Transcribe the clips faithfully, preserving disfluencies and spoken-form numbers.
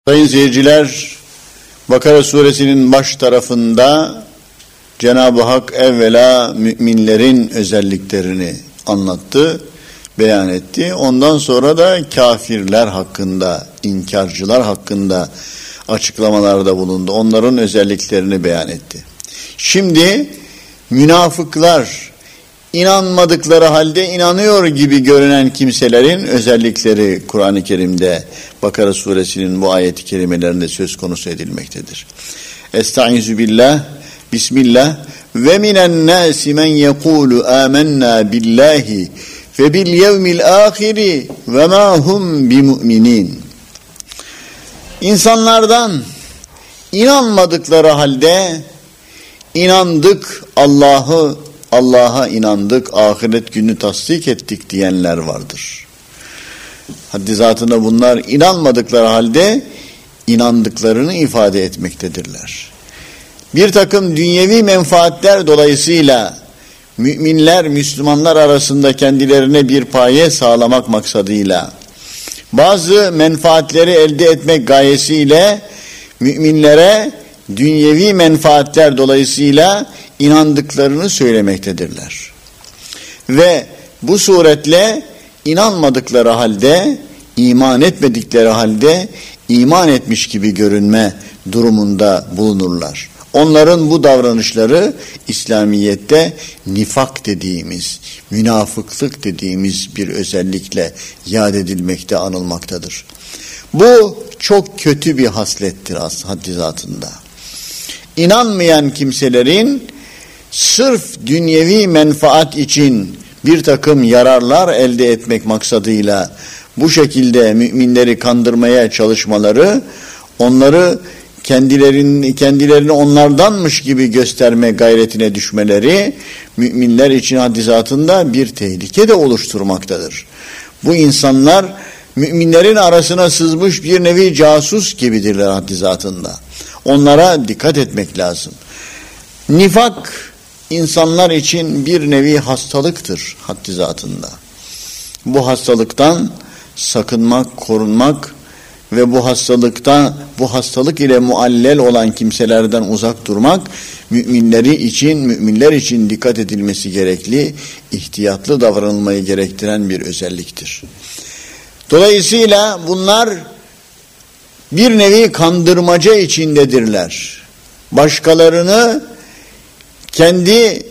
Sayın seyirciler, Bakara suresinin baş tarafında Cenab-ı Hak evvela müminlerin özelliklerini anlattı, beyan etti. Ondan sonra da kafirler hakkında, inkarcılar hakkında açıklamalarda bulundu. Onların özelliklerini beyan etti. Şimdi münafıklar, İnanmadıkları halde inanıyor gibi görünen kimselerin özellikleri Kur'an-ı Kerim'de Bakara suresinin bu ayet-i kerimelerinde söz konusu edilmektedir. Estaizu billah, bismillah ve minen nâsi men yekûlu âmennâ billahi ve bil yevmil âhiri ve mâ hum bimü'minin. İnsanlardan inanmadıkları halde inandık, Allah'ı Allah'a inandık, ahiret günü tasdik ettik diyenler vardır. Haddi zatında bunlar inanmadıkları halde inandıklarını ifade etmektedirler. Bir takım dünyevi menfaatler dolayısıyla müminler, Müslümanlar arasında kendilerine bir paye sağlamak maksadıyla bazı menfaatleri elde etmek gayesiyle müminlere dünyevi menfaatler dolayısıyla inandıklarını söylemektedirler. Ve bu suretle inanmadıkları halde, iman etmedikleri halde iman etmiş gibi görünme durumunda bulunurlar. Onların bu davranışları İslamiyet'te nifak dediğimiz, münafıklık dediğimiz bir özellikle yad edilmekte, anılmaktadır. Bu çok kötü bir haslettir haddi zatında. İnanmayan kimselerin sırf dünyevi menfaat için bir takım yararlar elde etmek maksadıyla bu şekilde müminleri kandırmaya çalışmaları, onları kendilerini, kendilerini onlardanmış gibi gösterme gayretine düşmeleri müminler için haddi zatında bir tehlike de oluşturmaktadır. Bu insanlar müminlerin arasına sızmış bir nevi casus gibidirler haddi zatında. Onlara dikkat etmek lazım. Nifak insanlar için bir nevi hastalıktır haddi zatında. Bu hastalıktan sakınmak, korunmak ve bu hastalıkta, bu hastalık ile muallel olan kimselerden uzak durmak müminleri için, müminler için dikkat edilmesi gerekli, ihtiyatlı davranılmayı gerektiren bir özelliktir. Dolayısıyla bunlar bir nevi kandırmaca içindedirler. Başkalarını kendi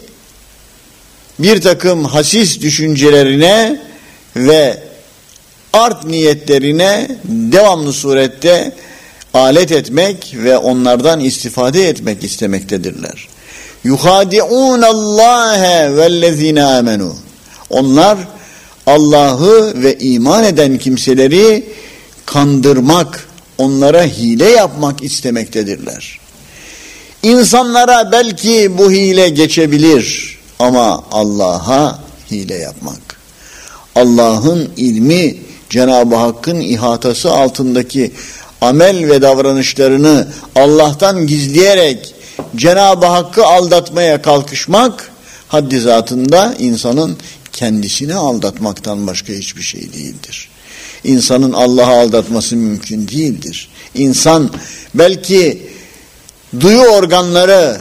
bir takım hasis düşüncelerine ve art niyetlerine devamlı surette alet etmek ve onlardan istifade etmek istemektedirler. Yuhadi'un Allahe vellezine amenu. Onlar Allah'ı ve iman eden kimseleri kandırmak, onlara hile yapmak istemektedirler. İnsanlara belki bu hile geçebilir ama Allah'a hile yapmak, Allah'ın ilmi, Cenab-ı Hakk'ın ihatası altındaki amel ve davranışlarını Allah'tan gizleyerek Cenab-ı Hakk'ı aldatmaya kalkışmak haddi zatında insanın kendisini aldatmaktan başka hiçbir şey değildir. İnsanın Allah'ı aldatması mümkün değildir. İnsan belki duyu organları,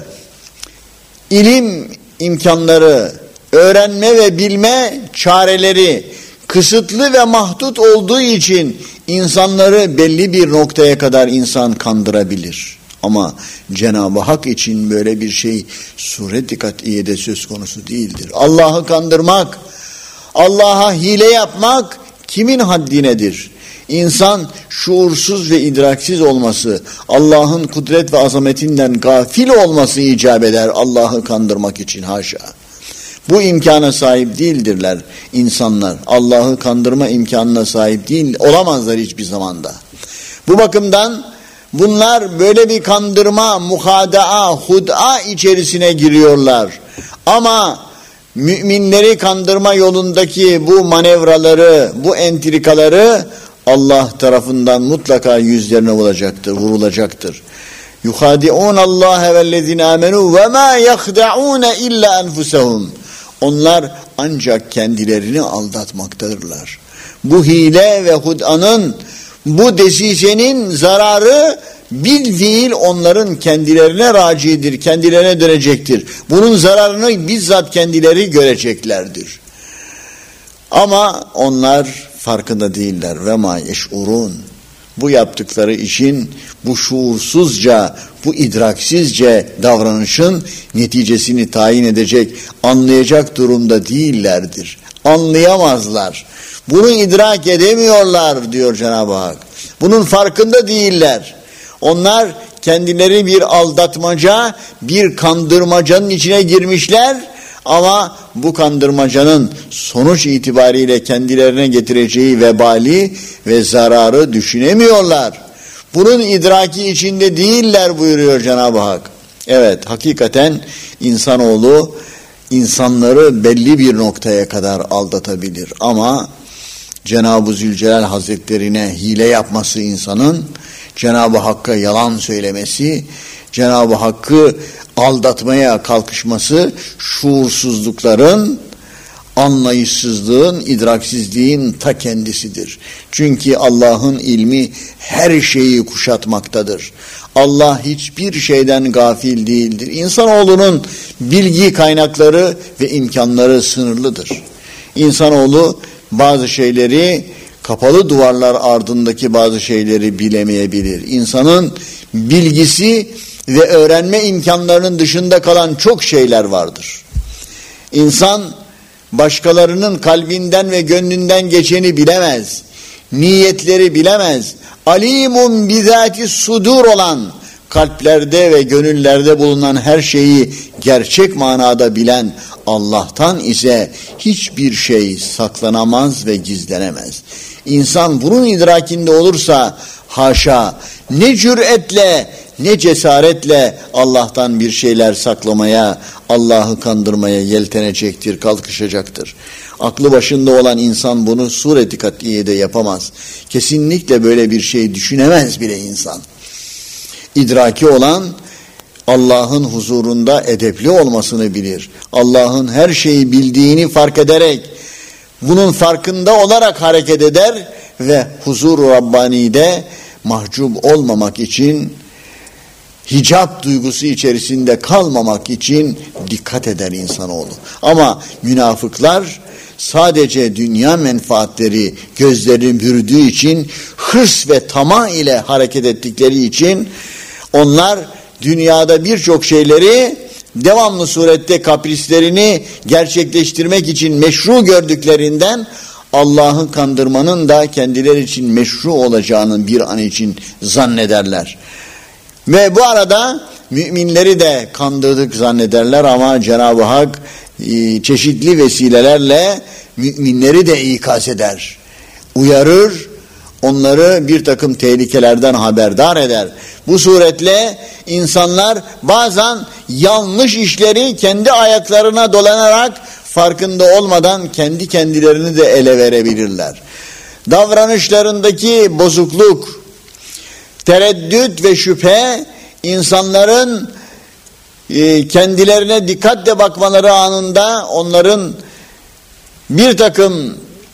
ilim imkanları, öğrenme ve bilme çareleri kısıtlı ve mahdut olduğu için insanları belli bir noktaya kadar insan kandırabilir. Ama Cenab-ı Hak için böyle bir şey suret-i kat'iyede söz konusu değildir. Allah'ı kandırmak, Allah'a hile yapmak kimin haddinedir? İnsan şuursuz ve idraksiz olması, Allah'ın kudret ve azametinden gafil olması icap eder Allah'ı kandırmak için, haşa. Bu imkana sahip değildirler insanlar. Allah'ı kandırma imkanına sahip değil, olamazlar hiçbir zamanda. Bu bakımdan bunlar böyle bir kandırma, muhadaa, hud'a içerisine giriyorlar. Ama müminleri kandırma yolundaki bu manevraları, bu entrikaları Allah tarafından mutlaka yüzlerine vuracaktır, vurulacaktır. Yuhadi'un Allahe vellezine amenu ve ma yahda'un illa enfusahum. Onlar ancak kendilerini aldatmaktadırlar. Bu hile ve hud'anın Bu desisenin zararı bilfiil onların kendilerine racidir, kendilerine dönecektir. Bunun zararını bizzat kendileri göreceklerdir. Ama onlar farkında değiller. Ve ma yeş'urun. Bu yaptıkları işin, bu şuursuzca, bu idraksizce davranışın neticesini tayin edecek, anlayacak durumda değillerdir. Anlayamazlar. Bunu idrak edemiyorlar diyor Cenab-ı Hak. Bunun farkında değiller. Onlar kendileri bir aldatmaca, bir kandırmacanın içine girmişler ama bu kandırmacanın sonuç itibariyle kendilerine getireceği vebali ve zararı düşünemiyorlar. Bunun idraki içinde değiller buyuruyor Cenab-ı Hak. Evet, hakikaten insanoğlu insanları belli bir noktaya kadar aldatabilir ama Cenab-ı Zülcelal Hazretlerine hile yapması insanın, Cenab-ı Hakk'a yalan söylemesi, Cenab-ı Hakk'ı aldatmaya kalkışması şuursuzlukların, anlayışsızlığın, idraksizliğin ta kendisidir. Çünkü Allah'ın ilmi her şeyi kuşatmaktadır. Allah hiçbir şeyden gafil değildir. İnsanoğlunun bilgi kaynakları ve imkanları sınırlıdır. İnsanoğlu bazı şeyleri, kapalı duvarlar ardındaki bazı şeyleri bilemeyebilir. İnsanın bilgisi ve öğrenme imkanlarının dışında kalan çok şeyler vardır. İnsan başkalarının kalbinden ve gönlünden geçeni bilemez. Niyetleri bilemez. Alimun bizati sudur olan, kalplerde ve gönüllerde bulunan her şeyi gerçek manada bilen Allah'tan ise hiçbir şey saklanamaz ve gizlenemez. İnsan bunun idrakinde olursa haşa, ne cüretle ne cesaretle Allah'tan bir şeyler saklamaya, Allah'ı kandırmaya yeltenecektir, kalkışacaktır. Aklı başında olan insan bunu sureti kat'iyede yapamaz. Kesinlikle böyle bir şey düşünemez bile insan. İdraki olan Allah'ın huzurunda edepli olmasını bilir. Allah'ın her şeyi bildiğini fark ederek, bunun farkında olarak hareket eder ve huzur-u Rabbani'de mahcup olmamak için, hicap duygusu içerisinde kalmamak için dikkat eder insanoğlu. Ama münafıklar sadece dünya menfaatleri gözlerini bürüdüğü için, hırs ve tamah ile hareket ettikleri için onlar dünyada birçok şeyleri devamlı surette kaprislerini gerçekleştirmek için meşru gördüklerinden Allah'ı kandırmanın da kendileri için meşru olacağını bir an için zannederler. Ve bu arada müminleri de kandırdık zannederler ama Cenab-ı Hak e, çeşitli vesilelerle müminleri de ikaz eder. Uyarır, onları bir takım tehlikelerden haberdar eder. Bu suretle insanlar bazen yanlış işleri kendi ayaklarına dolanarak farkında olmadan kendi kendilerini de ele verebilirler. Davranışlarındaki bozukluk, tereddüt ve şüphe insanların e, kendilerine dikkatle bakmaları anında onların bir takım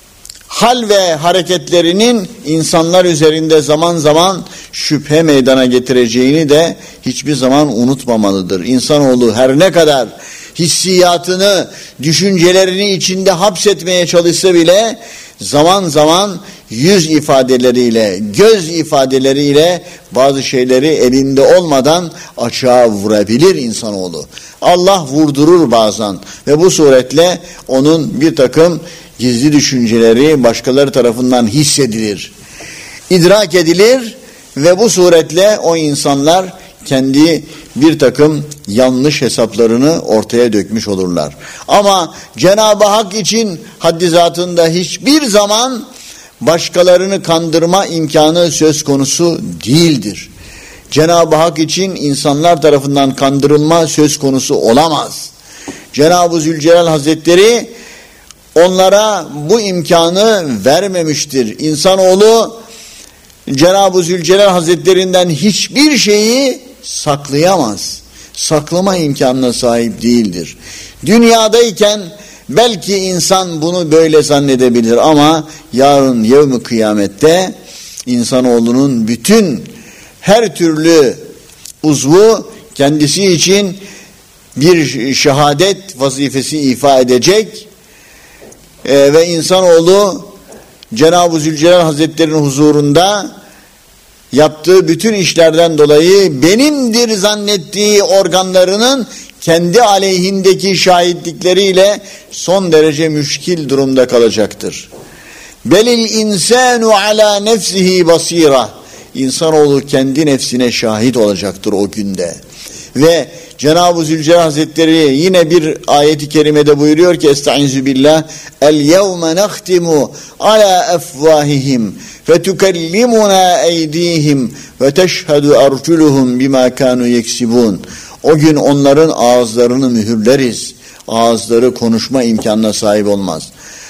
hal ve hareketlerinin insanlar üzerinde zaman zaman şüphe meydana getireceğini de hiçbir zaman unutmamalıdır. İnsanoğlu her ne kadar hissiyatını, düşüncelerini içinde hapsetmeye çalışsa bile zaman zaman yüz ifadeleriyle, göz ifadeleriyle bazı şeyleri elinde olmadan açığa vurabilir insanoğlu. Allah vurdurur bazen ve bu suretle onun bir takım gizli düşünceleri başkaları tarafından hissedilir, idrak edilir ve bu suretle o insanlar kendi bir takım yanlış hesaplarını ortaya dökmüş olurlar. Ama Cenab-ı Hak için haddi zatında hiçbir zaman başkalarını kandırma imkanı söz konusu değildir. Cenab-ı Hak için insanlar tarafından kandırılma söz konusu olamaz. Cenab-ı Zülcelal Hazretleri onlara bu imkanı vermemiştir. İnsanoğlu Cenab-ı Zülcelal Hazretlerinden hiçbir şeyi saklayamaz. Saklama imkanına sahip değildir. Dünyadayken belki insan bunu böyle zannedebilir ama yarın yevmi kıyamette insanoğlunun bütün her türlü uzvu kendisi için bir şehadet vazifesi ifa edecek ee, ve insanoğlu Cenab-ı Zülcelal Hazretleri'nin huzurunda yaptığı bütün işlerden dolayı benimdir zannettiği organlarının kendi aleyhindeki şahitlikleriyle son derece müşkil durumda kalacaktır. Belil insanu ala nefsihi basira. İnsanoğlu kendi nefsine şahit olacaktır o günde. Ve Cenab-ı Zülcelal Hazretleri yine bir ayeti kerimede buyuruyor ki Estaizu billah el yevme nehtimu ala efvahihim ve tukellimuna eydihim ve teşhedü arculuhum bima kanu yeksibun. O gün onların ağızlarını mühürleriz. Ağızları konuşma imkanına sahip olmaz.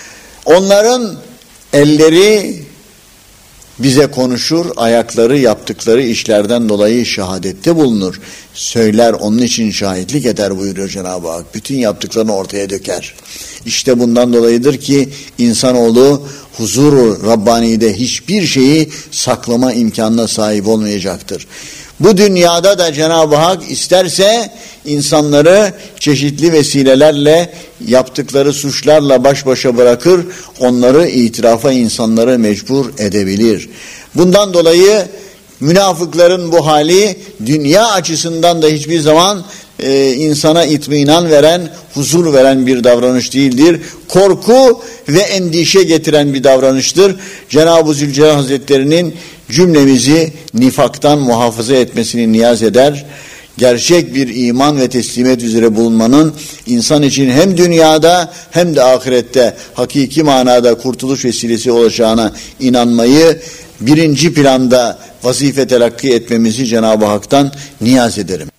Onların elleri bize konuşur, ayakları yaptıkları işlerden dolayı şehadette bulunur. Söyler, onun için şahitlik eder buyuruyor Cenab-ı Hak. Bütün yaptıklarını ortaya döker. İşte bundan dolayıdır ki insanoğlu huzuru Rabbani'de hiçbir şeyi saklama imkanına sahip olmayacaktır. Bu dünyada da Cenab-ı Hak isterse insanları çeşitli vesilelerle yaptıkları suçlarla baş başa bırakır, onları itirafa insanları mecbur edebilir. Bundan dolayı münafıkların bu hali dünya açısından da hiçbir zaman e, insana itminan veren, huzur veren bir davranış değildir. Korku ve endişe getiren bir davranıştır. Cenab-ı Zülcelal Hazretleri'nin cümlemizi nifaktan muhafaza etmesini niyaz eder. Gerçek bir iman ve teslimiyet üzere bulunmanın insan için hem dünyada hem de ahirette hakiki manada kurtuluş vesilesi olacağına inanmayı birinci planda vazife telakki etmemizi Cenab-ı Hak'tan niyaz ederim.